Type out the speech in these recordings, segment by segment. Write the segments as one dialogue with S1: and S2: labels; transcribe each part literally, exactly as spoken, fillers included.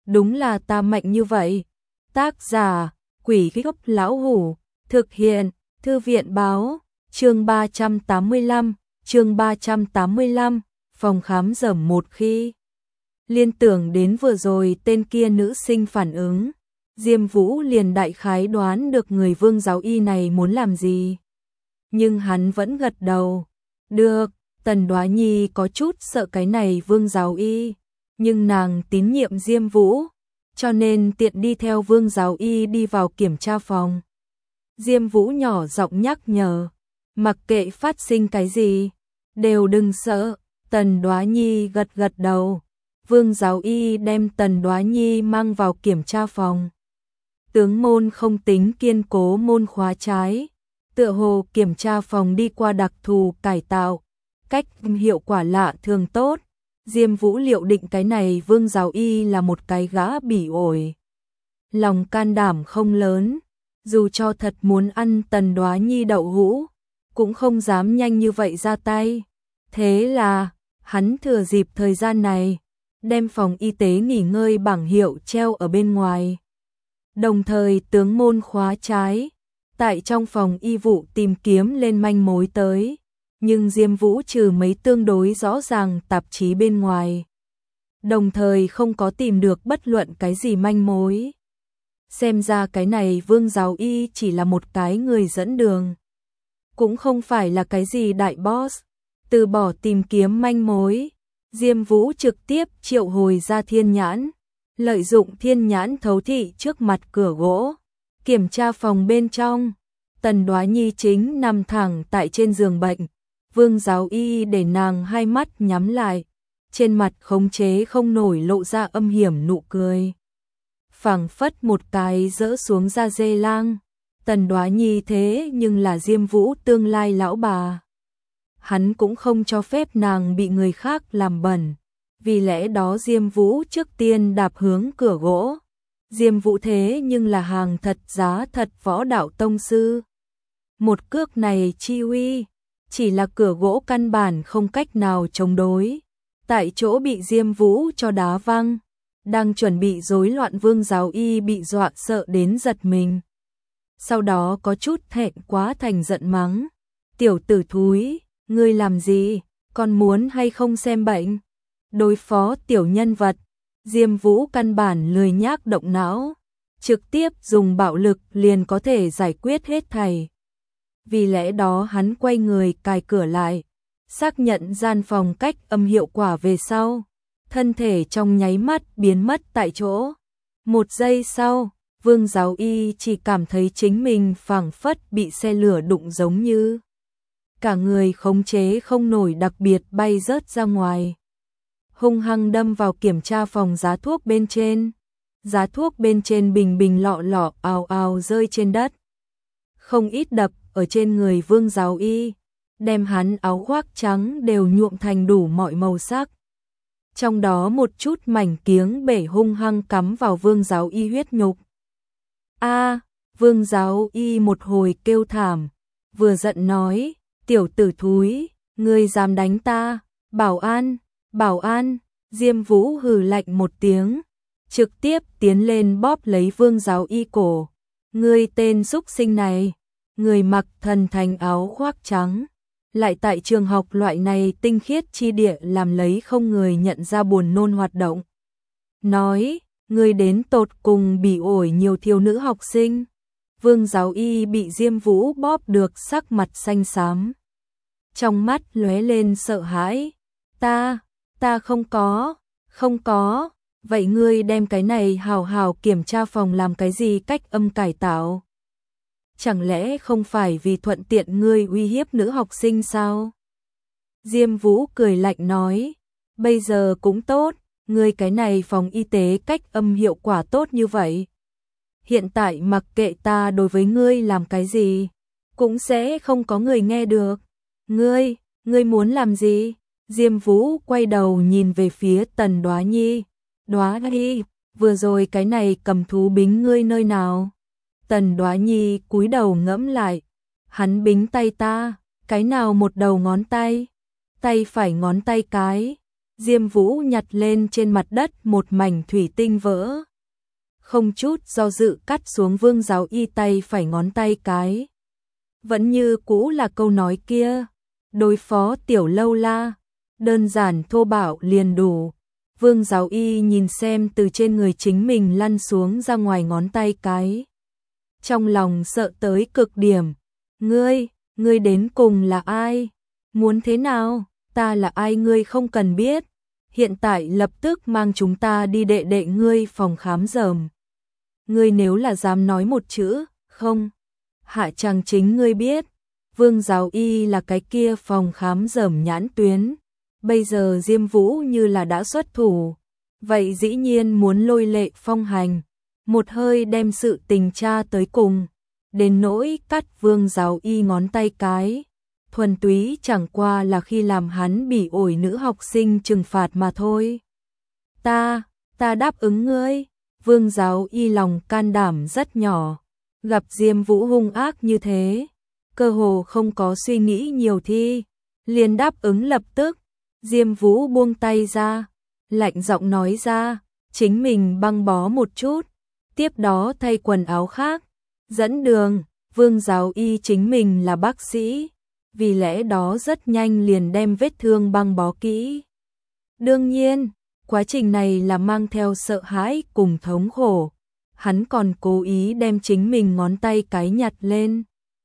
S1: đúng là ta mạnh như vậy. Tác giả, Quỷ Gốc Lão Hủ, thực hiện, Thư viện báo, chương ba trăm tám mươi lăm, chương ba trăm tám mươi lăm, phòng khám dởm. Một khi liên tưởng đến vừa rồi tên kia nữ sinh phản ứng, Diêm Vũ liền đại khái đoán được người Vương giáo y này muốn làm gì. Nhưng hắn vẫn gật đầu. Được, Tần Đoá Nhi có chút sợ cái này Vương giáo y, nhưng nàng tín nhiệm Diêm Vũ, cho nên tiện đi theo Vương giáo y đi vào kiểm tra phòng. Diêm Vũ nhỏ giọng nhắc nhở, mặc kệ phát sinh cái gì, đều đừng sợ. Tần Đoá Nhi gật gật đầu. Vương giáo y đem Tần Đoá Nhi mang vào kiểm tra phòng. Tướng môn không tính kiên cố, môn khóa trái, tựa hồ kiểm tra phòng đi qua đặc thù cải tạo, cách hiệu quả lạ thường tốt. Diêm Vũ liệu định cái này Vương giáo y là một cái gã bỉ ổi, lòng can đảm không lớn, dù cho thật muốn ăn Tần Đoá Nhi đậu hũ, cũng không dám nhanh như vậy ra tay. Thế là, hắn thừa dịp thời gian này, đem phòng y tế nghỉ ngơi bảng hiệu treo ở bên ngoài. Đồng thời tướng môn khóa trái, tại trong phòng y vụ tìm kiếm lên manh mối tới, nhưng Diêm Vũ trừ mấy tương đối rõ ràng tạp chí bên ngoài, đồng thời không có tìm được bất luận cái gì manh mối. Xem ra cái này Vương giáo y chỉ là một cái người dẫn đường, cũng không phải là cái gì đại boss. Từ bỏ tìm kiếm manh mối, Diêm Vũ trực tiếp triệu hồi ra thiên nhãn, lợi dụng thiên nhãn thấu thị trước mặt cửa gỗ, kiểm tra phòng bên trong. Tần Đoá Nhi chính nằm thẳng tại trên giường bệnh, Vương giáo y để nàng hai mắt nhắm lại, trên mặt khống chế không nổi lộ ra âm hiểm nụ cười, phảng phất một cái rỡ xuống da dê lang. Tần Đoá Nhi thế nhưng là Diêm Vũ tương lai lão bà, hắn cũng không cho phép nàng bị người khác làm bẩn. Vì lẽ đó Diêm Vũ trước tiên đạp hướng cửa gỗ. Diêm Vũ thế nhưng là hàng thật giá thật võ đạo tông sư. Một cước này chi uy, chỉ là cửa gỗ căn bản không cách nào chống đối, tại chỗ bị Diêm Vũ cho đá văng. Đang chuẩn bị rối loạn Vương giáo y bị dọa sợ đến giật mình. Sau đó có chút thẹn quá thành giận mắng, tiểu tử thúi, ngươi làm gì, còn muốn hay không xem bệnh? Đối phó tiểu nhân vật, Diêm Vũ căn bản lười nhác động não, trực tiếp dùng bạo lực liền có thể giải quyết hết thảy. Vì lẽ đó hắn quay người cài cửa lại, xác nhận gian phòng cách âm hiệu quả về sau, thân thể trong nháy mắt biến mất tại chỗ. Một giây sau, Vương giáo y chỉ cảm thấy chính mình phảng phất bị xe lửa đụng giống như, cả người khống chế không nổi, đặc biệt bay rớt ra ngoài, hung hăng đâm vào kiểm tra phòng giá thuốc bên trên. Giá thuốc bên trên bình bình lọ lọ ào ào rơi trên đất, không ít đập ở trên người Vương giáo y, đem hắn áo khoác trắng đều nhuộm thành đủ mọi màu sắc. Trong đó một chút mảnh kiếng bể hung hăng cắm vào Vương giáo y huyết nhục. A, Vương giáo y một hồi kêu thảm, vừa giận nói, tiểu tử thúi, ngươi dám đánh ta, bảo an, bảo an. Diêm Vũ hừ lạnh một tiếng, trực tiếp tiến lên bóp lấy Vương giáo y cổ. Ngươi tên xúc sinh này, người mặc thần thành áo khoác trắng, lại tại trường học loại này tinh khiết chi địa làm lấy không người nhận ra buồn nôn hoạt động. Nói, ngươi đến tột cùng bị ổi nhiều thiếu nữ học sinh. Vương giáo y bị Diêm Vũ bóp được sắc mặt xanh xám, trong mắt lóe lên sợ hãi. Ta, ta không có, không có. Vậy ngươi đem cái này hào hào kiểm tra phòng làm cái gì cách âm cải tạo? Chẳng lẽ không phải vì thuận tiện ngươi uy hiếp nữ học sinh sao? Diêm Vũ cười lạnh nói, bây giờ cũng tốt, ngươi cái này phòng y tế cách âm hiệu quả tốt như vậy. Hiện tại mặc kệ ta đối với ngươi làm cái gì, cũng sẽ không có người nghe được. Ngươi, ngươi muốn làm gì? Diêm Vũ quay đầu nhìn về phía Tần Đoá Nhi. Đoá Nhi, vừa rồi cái này cầm thú bính ngươi nơi nào? Tần Đoá Nhi cúi đầu ngẫm lại. Hắn bính tay ta, cái nào một đầu ngón tay? Tay phải ngón tay cái. Diêm Vũ nhặt lên trên mặt đất một mảnh thủy tinh vỡ. Không chút do dự cắt xuống Vương Giáo Y tay phải ngón tay cái. Vẫn như cũ là câu nói kia, đối phó tiểu lâu la, đơn giản thô bạo liền đủ. Vương Giáo Y nhìn xem từ trên người chính mình lăn xuống ra ngoài ngón tay cái. Trong lòng sợ tới cực điểm. Ngươi, ngươi đến cùng là ai? Muốn thế nào? Ta là ai ngươi không cần biết. Hiện tại lập tức mang chúng ta đi đệ đệ ngươi phòng khám dởm. Ngươi nếu là dám nói một chữ, không. Hạ chàng chính ngươi biết. Vương Giáo Y là cái kia phòng khám dởm nhãn tuyến. Bây giờ Diêm Vũ như là đã xuất thủ. Vậy dĩ nhiên muốn lôi Lệ Phong hành. Một hơi đem sự tình tra tới cùng. Đến nỗi cắt Vương Giáo Y ngón tay cái. Thuần túy chẳng qua là khi làm hắn bị ổi nữ học sinh trừng phạt mà thôi. Ta, ta đáp ứng ngươi. Vương Giáo Y lòng can đảm rất nhỏ. Gặp Diêm Vũ hung ác như thế. Cơ hồ không có suy nghĩ nhiều thi. Liền đáp ứng lập tức. Diêm Vũ buông tay ra. Lạnh giọng nói ra. Chính mình băng bó một chút. Tiếp đó thay quần áo khác. Dẫn đường. Vương Giáo Y chính mình là bác sĩ. Vì lẽ đó rất nhanh liền đem vết thương băng bó kỹ. Đương nhiên, quá trình này là mang theo sợ hãi cùng thống khổ. Hắn còn cố ý đem chính mình ngón tay cái nhặt lên.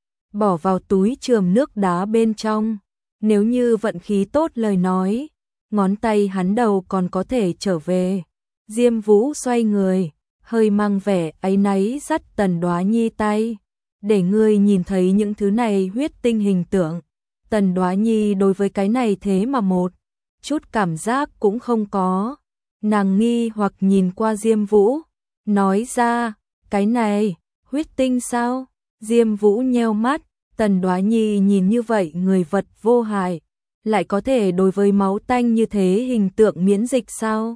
S1: Bỏ vào túi chườm nước đá bên trong. Nếu như vận khí tốt lời nói, ngón tay hắn đầu còn có thể trở về. Diêm Vũ xoay người, hơi mang vẻ áy náy dắt Tần Đoá Nhi tay. Để ngươi nhìn thấy những thứ này huyết tinh hình tượng. Tần Đoá Nhi đối với cái này thế mà một chút cảm giác cũng không có. Nàng nghi hoặc nhìn qua Diêm Vũ, nói ra, cái này, huyết tinh sao? Diêm Vũ nheo mắt, Tần Đoá Nhi nhìn như vậy người vật vô hại, lại có thể đối với máu tanh như thế hình tượng miễn dịch sao?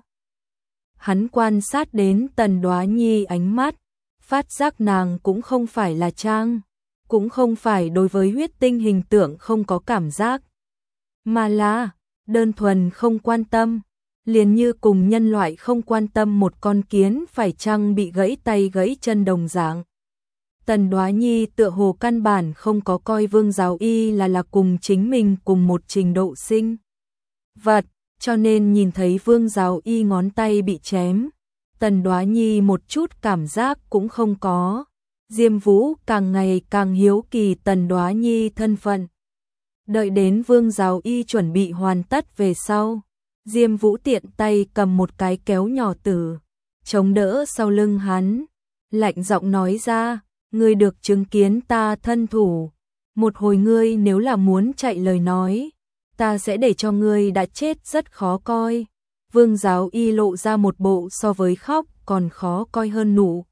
S1: Hắn quan sát đến Tần Đoá Nhi ánh mắt, phát giác nàng cũng không phải là trang, cũng không phải đối với huyết tinh hình tượng không có cảm giác, mà là đơn thuần không quan tâm, liền như cùng nhân loại không quan tâm một con kiến phải chăng bị gãy tay gãy chân đồng dạng. Tần Đoá Nhi tựa hồ căn bản không có coi Vương Giáo Y là là cùng chính mình cùng một trình độ sinh vật, cho nên nhìn thấy Vương Giáo Y ngón tay bị chém, Tần Đoá Nhi một chút cảm giác cũng không có. Diêm Vũ càng ngày càng hiếu kỳ Tần Đoá Nhi thân phận. Đợi đến Vương Giáo Y chuẩn bị hoàn tất về sau, Diêm Vũ tiện tay cầm một cái kéo nhỏ tử, chống đỡ sau lưng hắn, lạnh giọng nói ra, ngươi được chứng kiến ta thân thủ, một hồi ngươi nếu là muốn chạy lời nói, ta sẽ để cho ngươi đã chết rất khó coi. Vương Giáo Y lộ ra một bộ so với khóc còn khó coi hơn nụ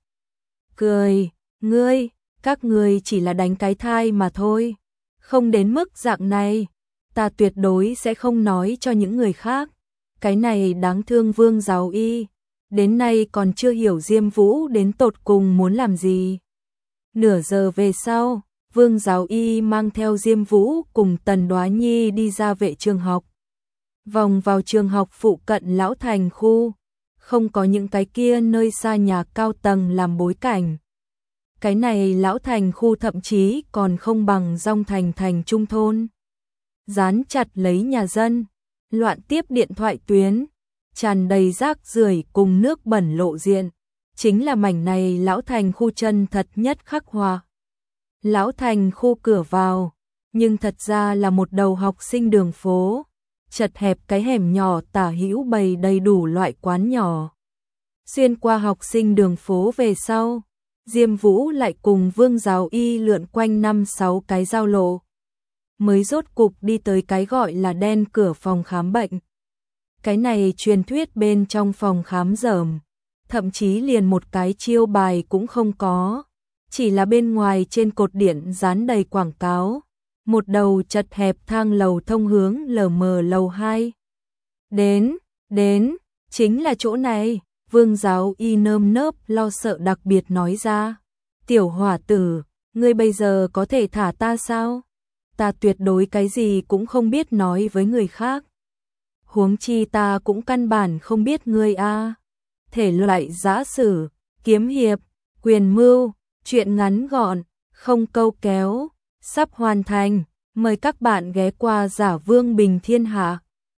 S1: cười, ngươi, các ngươi chỉ là đánh cái thai mà thôi, không đến mức dạng này, ta tuyệt đối sẽ không nói cho những người khác. Cái này đáng thương Vương Giáo Y, đến nay còn chưa hiểu Diêm Vũ đến tột cùng muốn làm gì. Nửa giờ về sau, Vương Giáo Y mang theo Diêm Vũ cùng Tần Đoá Nhi đi ra vệ trường học. Vòng vào trường học phụ cận Lão Thành khu, không có những cái kia nơi xa nhà cao tầng làm bối cảnh. Cái này Lão Thành khu thậm chí còn không bằng Dong Thành thành trung thôn. Dán chặt lấy nhà dân, loạn tiếp điện thoại tuyến, tràn đầy rác rưởi cùng nước bẩn lộ diện. Chính là mảnh này Lão Thành khu chân thật nhất khắc họa. Lão Thành khu cửa vào, nhưng thật ra là một đầu học sinh đường phố, chật hẹp cái hẻm nhỏ tả hữu bày đầy đủ loại quán nhỏ. Xuyên qua học sinh đường phố về sau, Diêm Vũ lại cùng Vương Giáo Y lượn quanh năm sáu cái giao lộ, mới rốt cục đi tới cái gọi là đen cửa phòng khám bệnh. Cái này truyền thuyết bên trong phòng khám dởm, thậm chí liền một cái chiêu bài cũng không có, chỉ là bên ngoài trên cột điện dán đầy quảng cáo, một đầu chật hẹp thang lầu thông hướng lờ mờ lầu hai. Đến, đến, chính là chỗ này, Vương Giáo Y nơm nớp lo sợ đặc biệt nói ra. Tiểu hỏa tử, ngươi bây giờ có thể thả ta sao? Ta tuyệt đối cái gì cũng không biết nói với người khác. huống chi ta cũng căn bản không biết ngươi a. Thể loại giã sử, kiếm hiệp, quyền mưu, truyện ngắn gọn, không câu kéo, sắp hoàn thành, mời các bạn ghé qua Giả Vương Bình Thiên Hạ.